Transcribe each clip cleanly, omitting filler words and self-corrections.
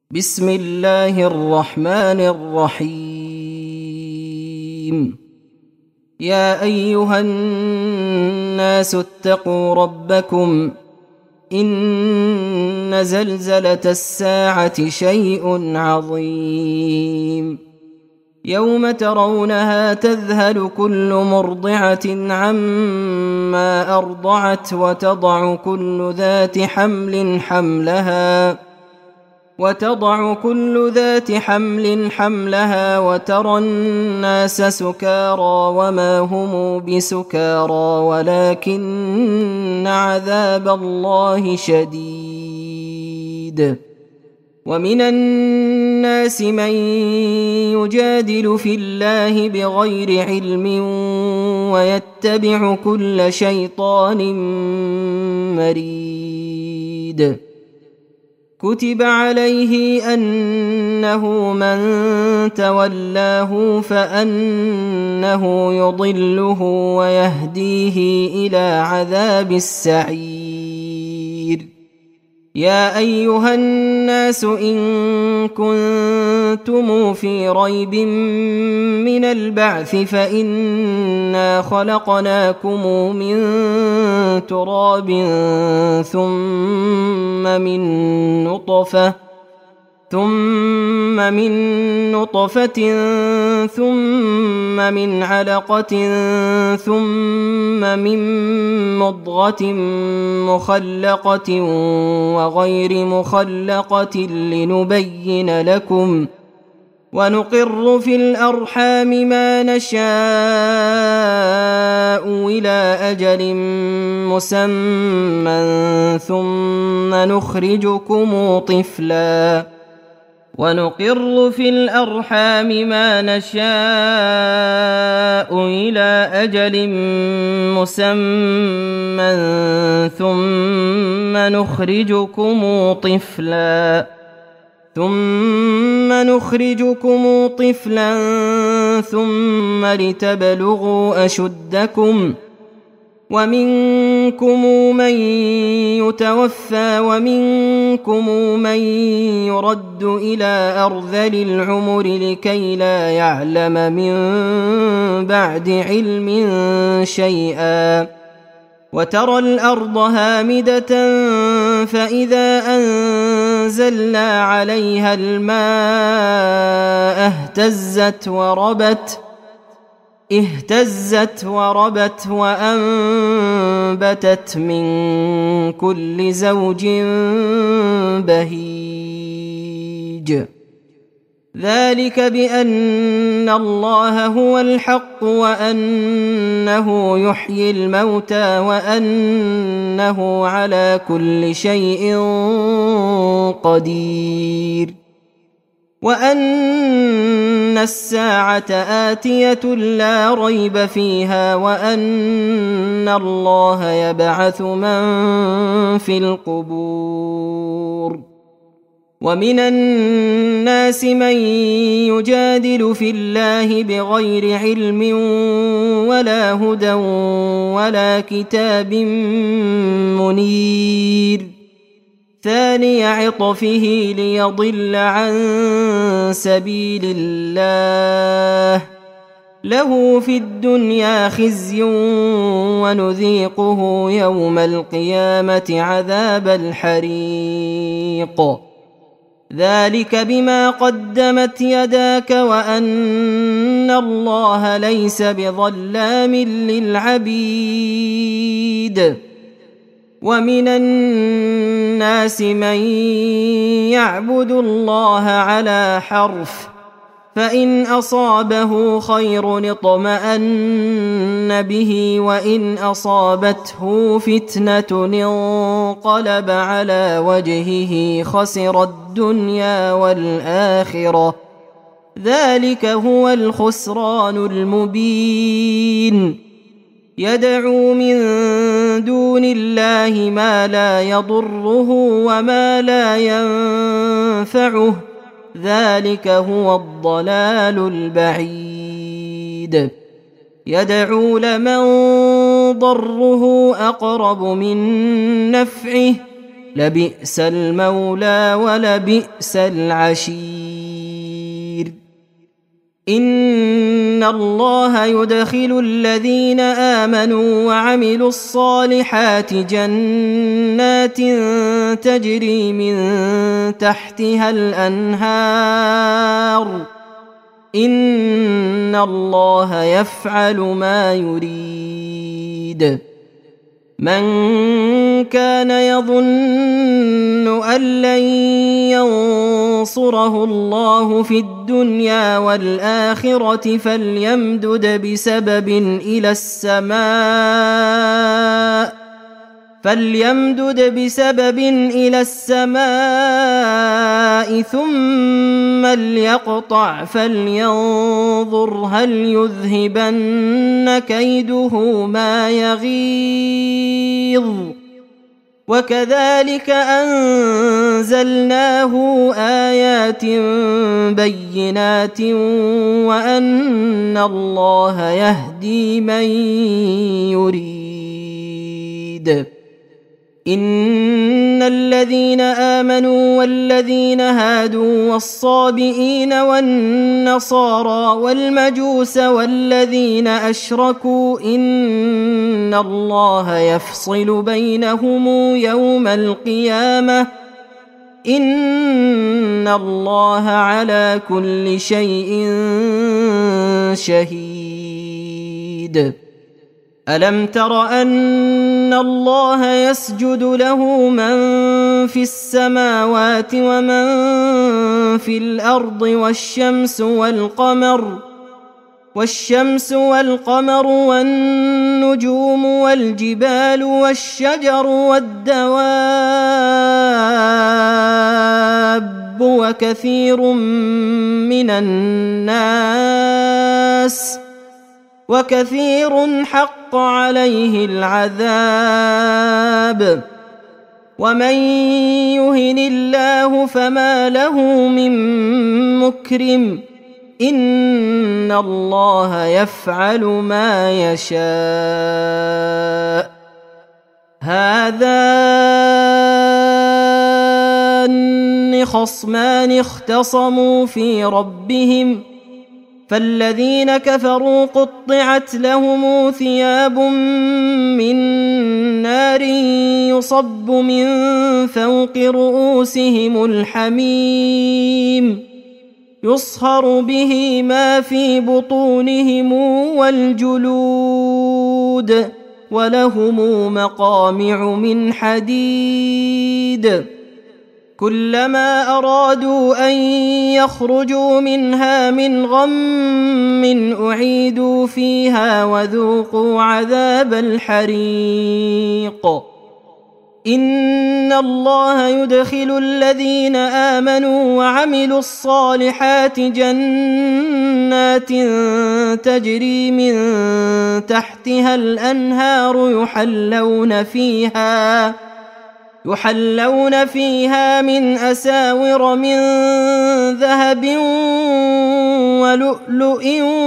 بسم الله الرحمن الرحيم. يا أيها الناس اتقوا ربكم إن زلزلة الساعة شيء عظيم يوم ترونها تذهل كل مرضعة عما أرضعت وتضع كل ذات حمل حملها وترى الناس سكارى وما هم بسكارى ولكن عذاب الله شديد. ومن الناس من يجادل في الله بغير علم ويتبع كل شيطان مريد. كتب عليه أنه من تولاه فأنه يضله ويهديه إلى عذاب السعير. يا أيها الناس إن كنتم في ريب من البعث فإنا خلقناكم من تراب ثم من نطفة ثم من علقة ثم من مضغة مخلقة وغير مخلقة لنبين لكم ونقر في الأرحام ما نشاء إلى أجل مسمى ثم نخرجكم طفلا ثم لتبلغوا أشدكم ومنكم من يتوفى ومنكم من يرد إلى أرذل العمر لكي لا يعلم من بعد علم شيئا. وترى الأرض هامدة فإذا أنزلنا عليها الماء اهتزت وربت وأنبتت من كل زوج بهيج. ذلك بأن الله هو الحق وأنه يحيي الموتى وأنه على كل شيء قدير وأن الساعة آتية لا ريب فيها وأن الله يبعث من في القبور. ومن الناس من يجادل في الله بغير علم ولا هدى ولا كتاب منير. ثاني عطفه ليضل عن سبيل الله له في الدنيا خزي ونذيقه يوم القيامة عذاب الحريق. ذلك بما قدمت يداك وأن الله ليس بظلام للعبيد. ومن الناس من يعبد الله على حرف فإن أصابه خير اطمأن به وإن أصابته فتنة انقلب على وجهه خسر الدنيا والآخرة. ذلك هو الخسران المبين. يدعو من دون الله ما لا يضره وما لا ينفعه ذلك هو الضلال البعيد. يدعو لمن ضره أقرب من نفعه لبئس المولى ولبئس العشير. إن الله يدخل الذين آمنوا وعملوا الصالحات جنات تجري من تحتها الأنهار إن الله يفعل ما يريد. من كان يظن أن لن ينصره الله في الدنيا والآخرة فليمدد بسبب إلى السماء ثم ليقطع فلينظر هل يذهبن كيده ما يغيظ. وكذلك أنزلناه آيات بينات وأن الله يهدي من يريد. إن الذين آمنوا والذين هادوا والصابئين والنصارى والمجوس والذين أشركوا إن الله يفصل بينهم يوم القيامة إن الله على كل شيء شهيد. ألم تر أن الله يسجد له من في السماوات ومن في الأرض والشمس والقمر والنجوم والجبال والشجر والدواب وكثير حق عليه العذاب. ومن يهن الله فما له من مكرم إن الله يفعل ما يشاء. هذان خصمان اختصموا في ربهم فالذين كفروا قطعت لهم ثياب من نار يصب من فوق رؤوسهم الحميم يصهر به ما في بطونهم والجلود ولهم مقامع من حديد كلما أرادوا أن يخرجوا منها من غم أعيدوا فيها وذوقوا عذاب الحريق. إن الله يدخل الذين آمنوا وعملوا الصالحات جنات تجري من تحتها الأنهار يحلون فيها من أساور من ذهب ولؤلؤ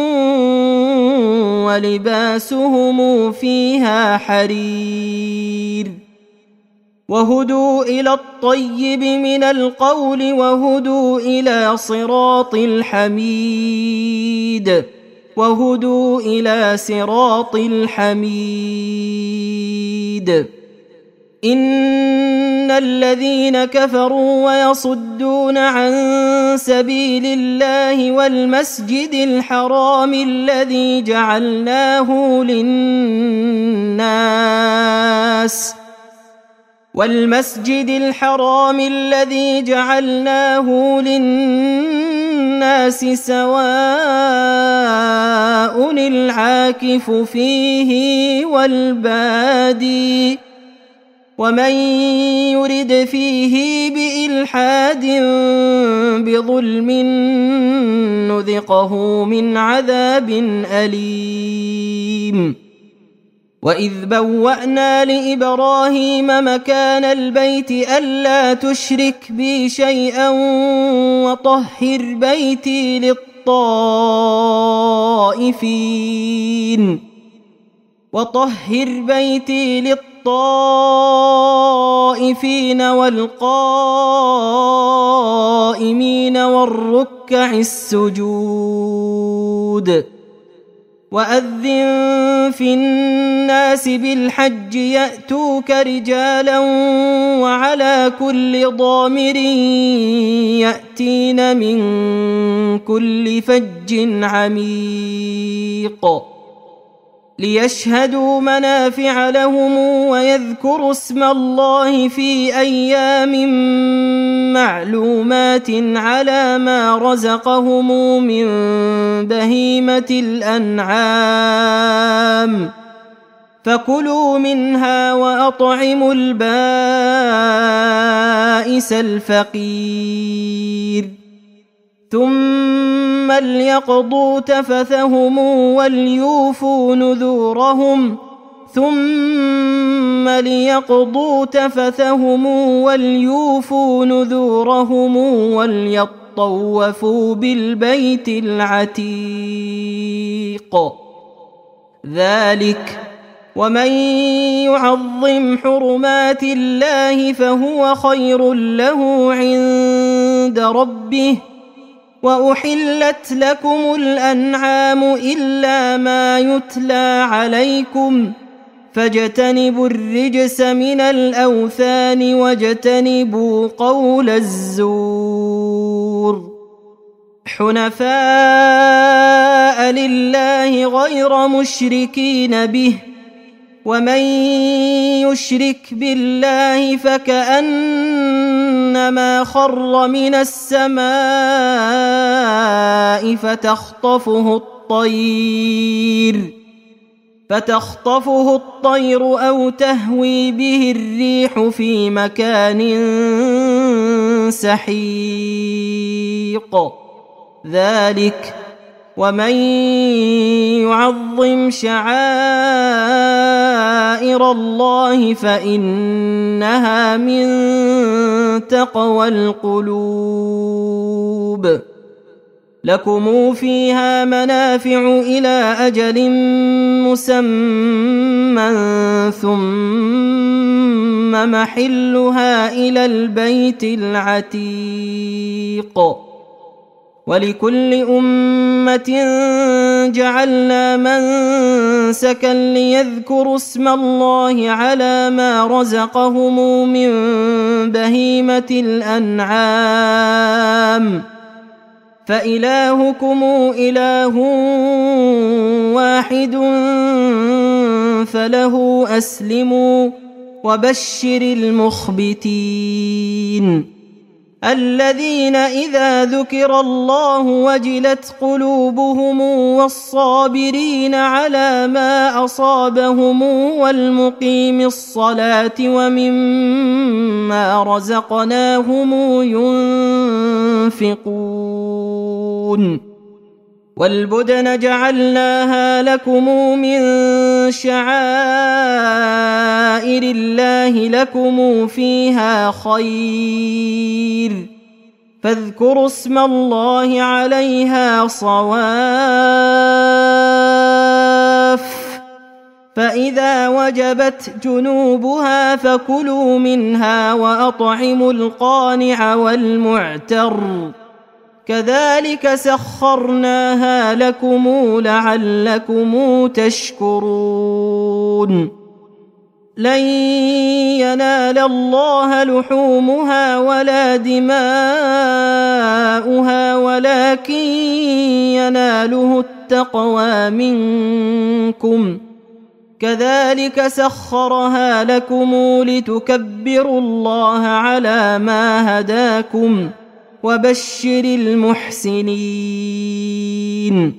ولباسهم فيها حرير وهدوا إلى الطيب من القول وهدوا إلى صراط الحميد. إن الذين كفروا ويصدون عن سبيل الله والمسجد الحرام الذي جعلناه للناس سواء العاكف فيه والبادي ومن يرد فيه بإلحاد بظلم نذقه من عذاب أليم. وإذ بوأنا لإبراهيم مكان البيت ألا تشرك بي شيئا وطهر بيتي للطائفين والقائمين والركع السجود وأذن في الناس بالحج يأتوك رجالا وعلى كل ضامر يأتين من كل فج عميق ليشهدوا منافع لهم ويذكروا اسم الله في أيام معلومات على ما رزقهم من بهيمة الأنعام فكلوا منها وأطعموا البائس الفقير ثم ليقضوا تفثهم وليوفوا نذورهم وليطوفوا بالبيت العتيق ذلك ومن يعظم حرمات الله فهو خير له عند ربه وأحلت لكم الأنعام إلا ما يتلى عليكم فاجتنبوا الرجس من الأوثان واجتنبوا قول الزور حنفاء لله غير مشركين به ومن يشرك بالله فكأنما خر من السماء فتخطفه الطير أو تهوي به الريح في مكان سحيق ذلك ومن يعظم شعائر الله فإنها من تقوى القلوب لكم فيها منافع إلى أجل مسمى ثم محلها إلى البيت العتيق ولكل أمة جعلنا منسكا ليذكروا اسم الله على ما رزقهم من بهيمة الأنعام فإلهكم إله واحد فله أسلموا وبشر المخبتين الذين إذا ذكر الله وجلت قلوبهم والصابرين على ما أصابهم والمقيم الصلاة ومما رزقناهم ينفقون والبدن جعلناها لكم من شعائر الله لكم فيها خير فاذكروا اسم الله عليها صواف فإذا وجبت جنوبها فكلوا منها وأطعموا القانع والمعتر كذلك سخرناها لكم لعلكم تشكرون لن ينال الله لحومها ولا دماؤها ولكن يناله التقوى منكم كذلك سخرها لكم لتكبروا الله على ما هداكم وبشر المحسنين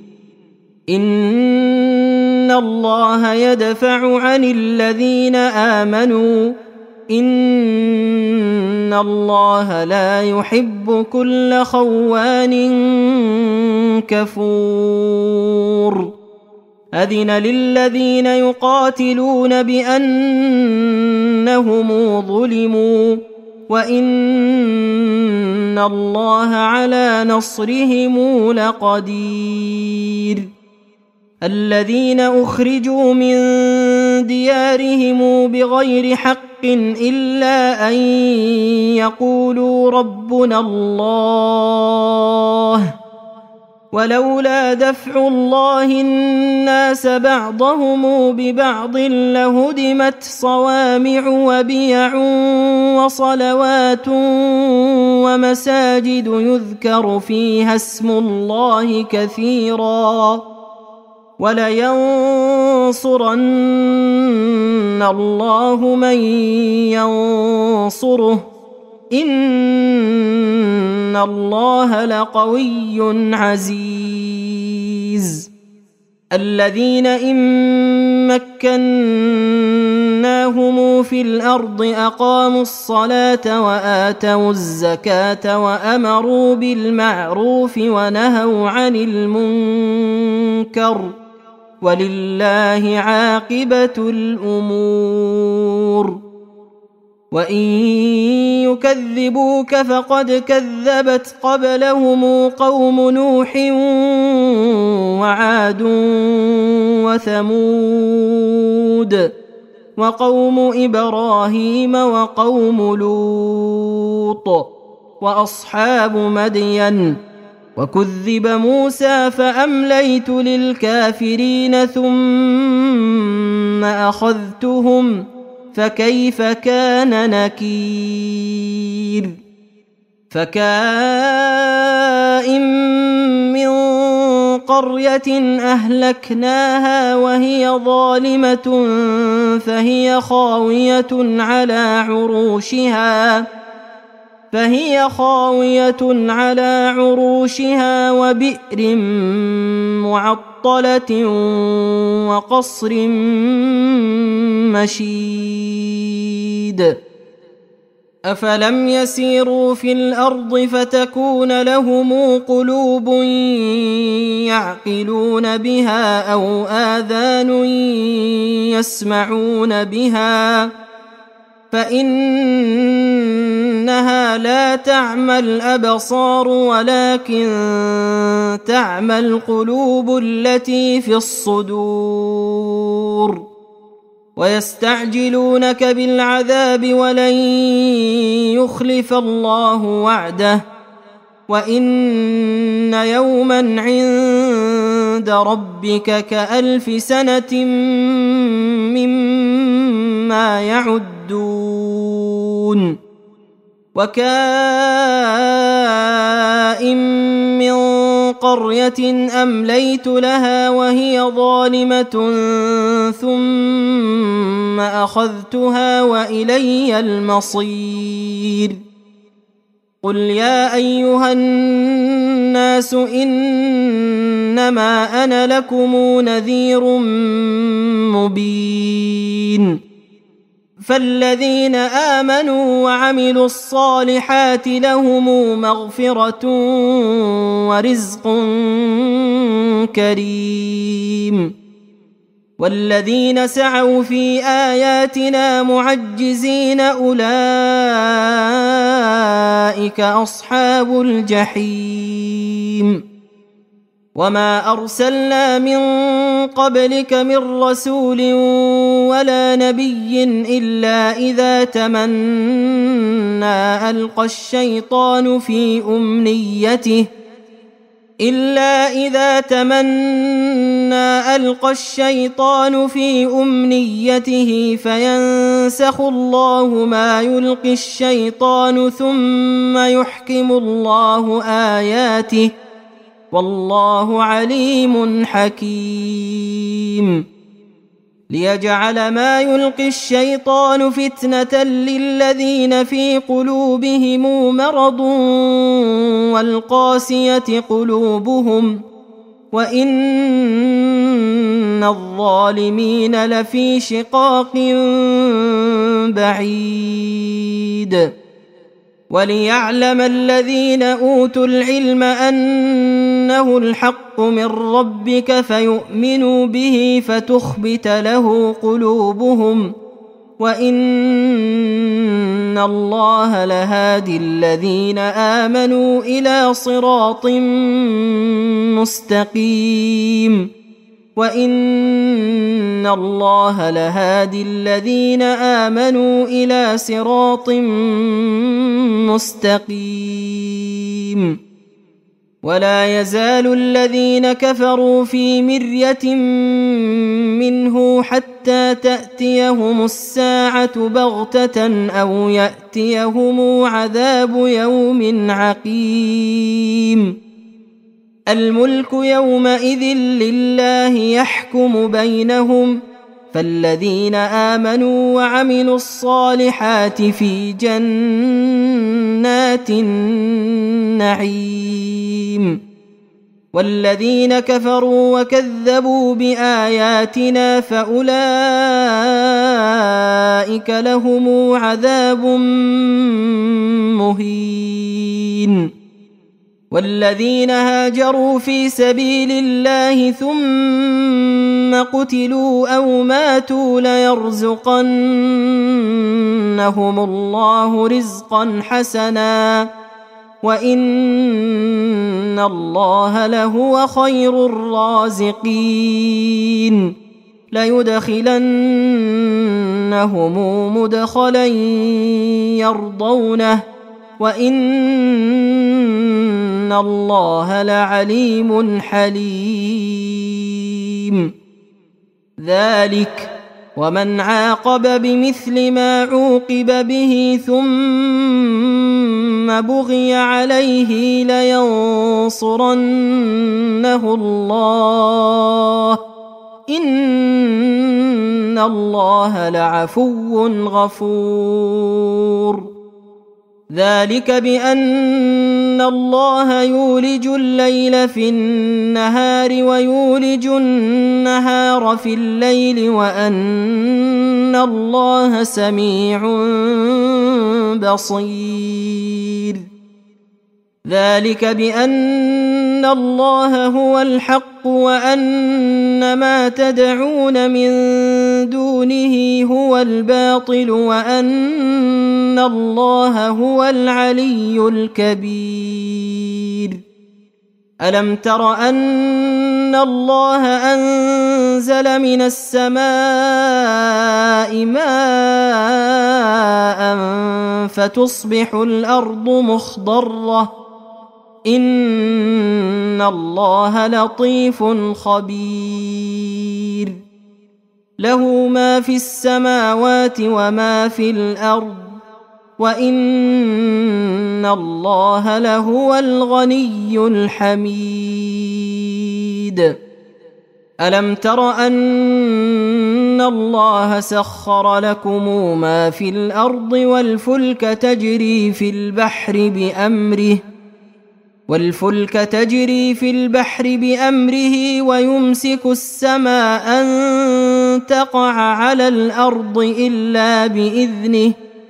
إن الله يدفع عن الذين آمنوا إن الله لا يحب كل خوان كفور أذن للذين يقاتلون بأنهم ظلموا وإن الله على نصرهم لقدير الذين أخرجوا من ديارهم بغير حق إلا أن يقولوا ربنا الله ولولا دفع الله الناس بعضهم ببعض لهدمت صوامع وبيع وصلوات ومساجد يذكر فيها اسم الله كثيرا ولينصرن الله من ينصره إن الله لقوي عزيز الذين إن مكناهم في الأرض أقاموا الصلاة وآتوا الزكاة وأمروا بالمعروف ونهوا عن المنكر ولله عاقبة الأمور وإن يكذبوك فقد كذبت قبلهم قوم نوح وعاد وثمود وقوم إبراهيم وقوم لوط وأصحاب مدين وكذب موسى فأمليت للكافرين ثم أخذتهم فكيف كان نكير فكائن من قرية أهلكناها وهي ظالمة فهي خاوية على عروشها وبئر معطلة وقصر مشيد أفلم يسيروا في الأرض فتكون لهم قلوب يعقلون بها أو آذان يسمعون بها فإنها لا تعمى الأبصار ولكن تعمى القلوب التي في الصدور ويستعجلونك بالعذاب ولن يخلف الله وعده وإن يوما عند ربك كألف سنة مما يعدون وكائن من قرية أمليت لها وهي ظالمة ثم أخذتها وإلي المصير قل يا أيها الناس إنما أنا لكم نذير مبين فالذين آمنوا وعملوا الصالحات لهم مغفرة ورزق كريم والذين سعوا في آياتنا معجزين أولئك أصحاب الجحيم وما أرسلنا من قبلك من رسول ولا نبي إلا إذا تمنى ألقى الشيطان في أمنيته فينسخ الله ما يلقي الشيطان ثم يحكم الله آياته والله عليم حكيم ليجعل ما يلقي الشيطان فتنة للذين في قلوبهم مرض والقاسية قلوبهم وإن الظالمين لفي شقاق بعيد وليعلم الذين أوتوا العلم أنه الحق من ربك فيؤمنوا به فتخبت له قلوبهم وإن الله لهادي الذين آمنوا إلى صراط مستقيم وإن الله لهادي الذين آمنوا إلى صراط مستقيم. ولا يزال الذين كفروا في مرية منه حتى تأتيهم الساعة بغتة أو يأتيهم عذاب يوم عقيم. الملك يومئذ لله يحكم بينهم، فالذين آمنوا وعملوا الصالحات في جنات النعيم، والذين كفروا وكذبوا بآياتنا فأولئك لهم عذاب مهين. والذين هاجروا في سبيل الله ثم قتلوا أو ماتوا ليرزقنهم الله رزقا حسنا وإن الله لهو خير الرازقين. ليدخلنهم مدخلا يرضونه وإن الله لعليم حليم. ذلك ومن عاقب بمثل ما عوقب به ثم بغي عليه لينصرنه الله إن الله لعفو غفور. ذلك بأن الله يولج الليل في النهار ويولج النهار في الليل وأن الله سميع بصير. ذلك بأن الله هو الحق وأن ما تدعون من دونه هو الباطل وأن الله هو العلي الكبير. ألم تر أن الله أنزل من السماء ماء فتصبح الأرض مخضرة إن الله لطيف خبير. له ما في السماوات وما في الأرض وإن الله لهو الغني الحميد. ألم تر أن الله سخر لكم ما في الأرض والفلك تجري في البحر بأمره ويمسك السماء أن تقع على الأرض إلا بإذنه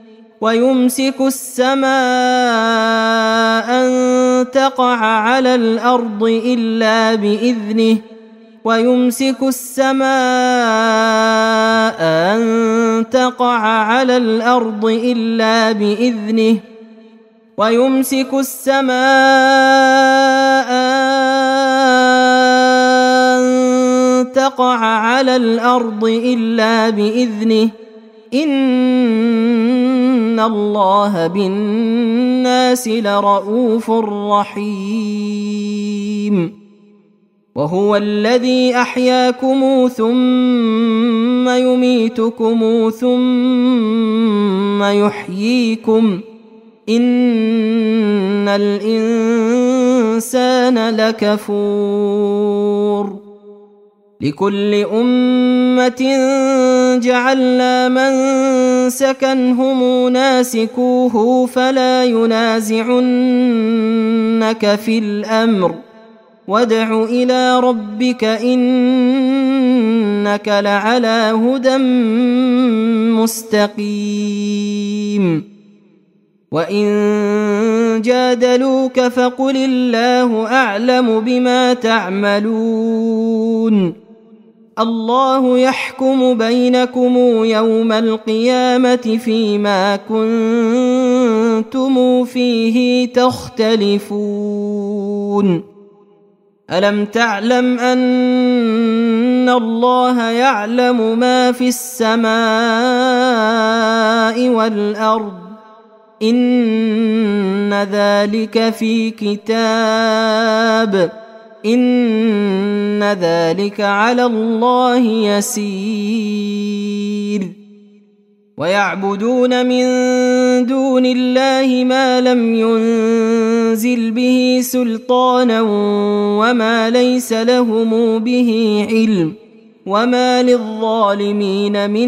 ويمسك السماء أن تقع على الأرض إلا بإذنه إن الله بالناس لرؤوف رحيم. وهو الذي أحياكم ثم يميتكم ثم يحييكم إن الإنسان لكفور. لكل أمة جعلنا منسكا هم ناسكوه فلا ينازعنك في الأمر وادع إلى ربك إنك لعلى هدى مستقيم. وإن جادلوك فقل الله أعلم بما تعملون. الله يحكم بينكم يوم القيامة فيما كنتم فيه تختلفون. ألم تعلم أن الله يعلم ما في السماء والأرض إن ذلك في كتاب إن ذلك على الله يسير ويعبدون من دون الله ما لم ينزل به سلطانا وما ليس لهم به علم وما للظالمين من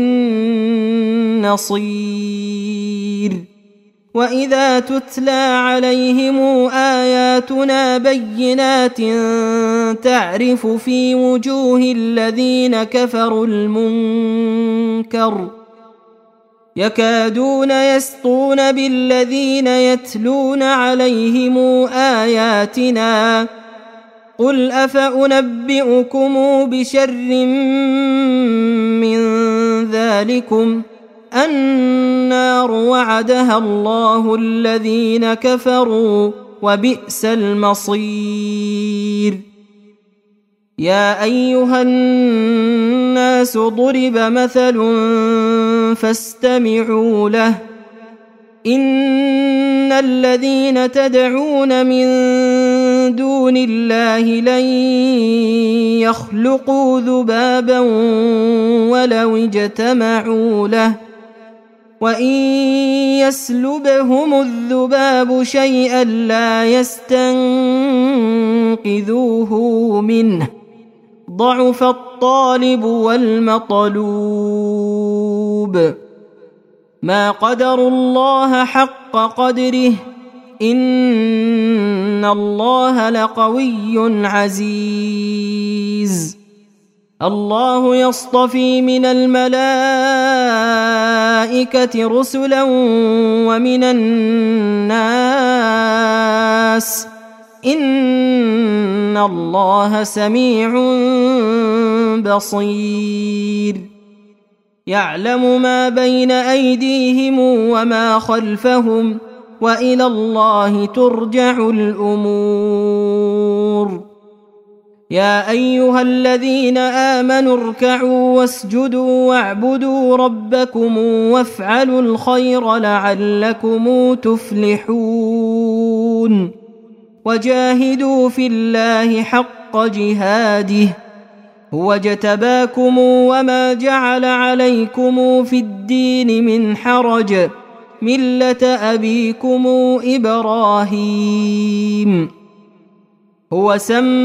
نصير وإذا تتلى عليهم آياتنا بينات تعرف في وجوه الذين كفروا المنكر يكادون يسطون بالذين يتلون عليهم آياتنا قل أفأنبئكم بشر من ذلكم النار وعدها الله الذين كفروا وبئس المصير يا أيها الناس ضرب مثل فاستمعوا له إن الذين تدعون من دون الله لن يخلقوا ذبابا ولو اجتمعوا له وإن يسلبهم الذباب شيئا لا يستنقذوه منه ضعف الطالب والمطلوب ما قدروا الله حق قدره إن الله لقوي عزيز الله يصطفي من الملائكة رسلا ومن الناس إن الله سميع بصير يعلم ما بين أيديهم وما خلفهم وإلى الله ترجع الأمور يا أيها الذين آمنوا اركعوا واسجدوا واعبدوا ربكم وافعلوا الخير لعلكم تفلحون وجاهدوا في الله حق جهاده هو اجتباكم وما جعل عليكم في الدين من حرج ملة أبيكم إبراهيم هو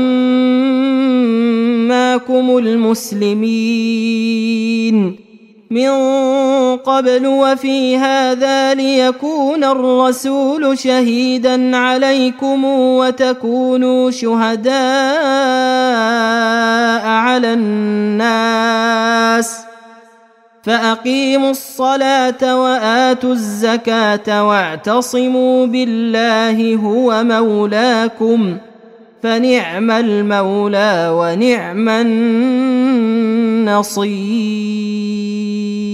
سماكم المسلمين من قبل وفي هذا ليكون الرسول شهيدا عليكم وتكونوا شهداء على الناس فأقيموا الصلاة وآتوا الزكاة واعتصموا بالله هو مولاكم فنعم المولى ونعم النصير